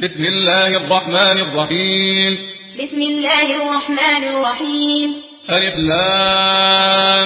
بسم الله الرحمن الرحيم. بسم الله الرحمن الرحيم. ألف لام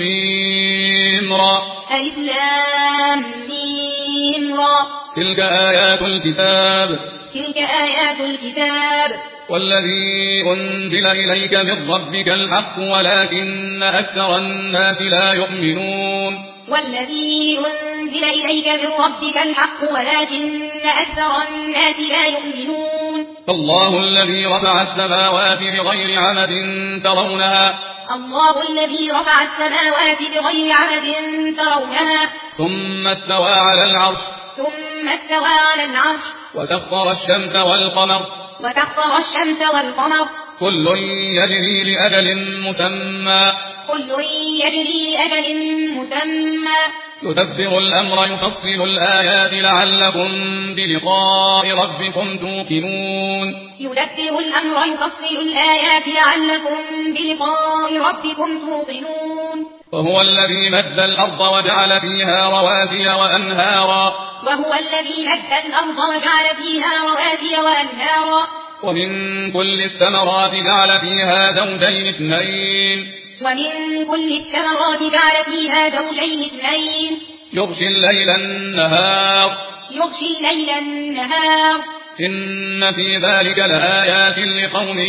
ميم را. ألف لام ميم را. تلك آيات الكتاب. تلك آيات الكتاب. والذي أنزل إليك من ربك الحق ولكن أكثر الناس لا يؤمنون. والذي أنزل إليك من ربك الحق ولكن أكثر الناس لا يؤمنون. الله الذي رفع السماوات بغير عمد ترونها. الله الذي رفع السماوات بغير عمد ترونها. ثم استوى على العرش. ثم استوى على العرش. وسخر الشمس والقمر. وسخر الشمس والقمر. كل يجري لأجل مسمى. كل يجري لأجل مسمى. يدبر الأمر يفصل الآيات لعلكم بلقاء ربكم توقنون. يدبر الأمر يفصل الآيات لعلكم بلقاء ربكم توقنون. وهو الذي مد الأرض وجعل فيها رواسي وأنهارا. وهو الذي مد الأرض وجعل فيها رواسي وأنهارا. ومن كل الثمرات جعل فيها زوجين اثنين. ومن كل الثمرات جعل فيها زوجين اثنين. يغشي الليل النهار. يغشي الليل النهار. إن في ذلك لآيات لقوم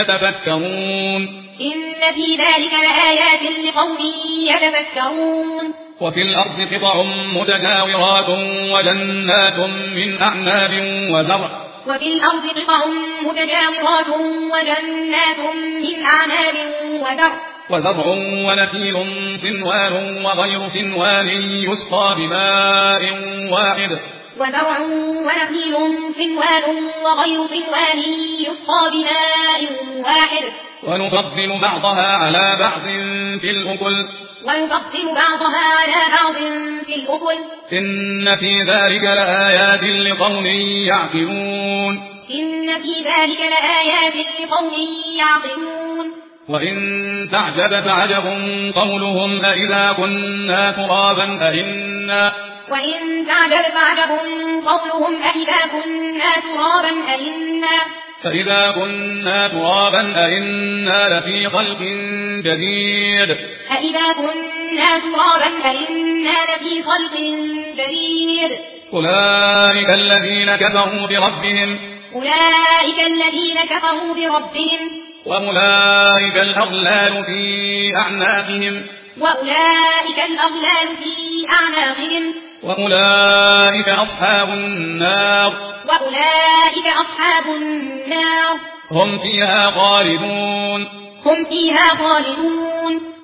يتفكرون. إن في ذلك لآيات لقوم يتفكرون. وفي الأرض قطع متجاورات وجنات من أعناب وزرع. وفي الأرض قطع متجاورات وجنات من أعناب وزرع ونخيل صنوان وغير صنوان يسقى بماء واحد. وزرع ونخيل صنوان وغير صنوان يسقى بماء واحد. ونفضل بعضها على بعض في الأكل. ونفضل بعضها على بعض في الأكل. إن في ذلك لآيات لقوم يعقلون. إن في ذلك لآيات لقوم يعقلون. وإن تعجب فعجب قولهم أإذا كنا ترابا أإنا. وإن تعجب فعجب قولهم أإذا كنا ترابا أإنا. فإذا كنا ترابا أإنا لفي خلق جديد. فإذا كنا ترابا أإنا لفي خلق جديد. أولئك الذين كفروا بربهم. أولئك الذين كفروا بربهم. وأولئك الأغلال في أعناقهم. وأولئك الأغلال في أعناقهم. وأولئك أصحاب النار. وأولئك أصحاب النار. هم فيها خالدون. هم فيها خالدون.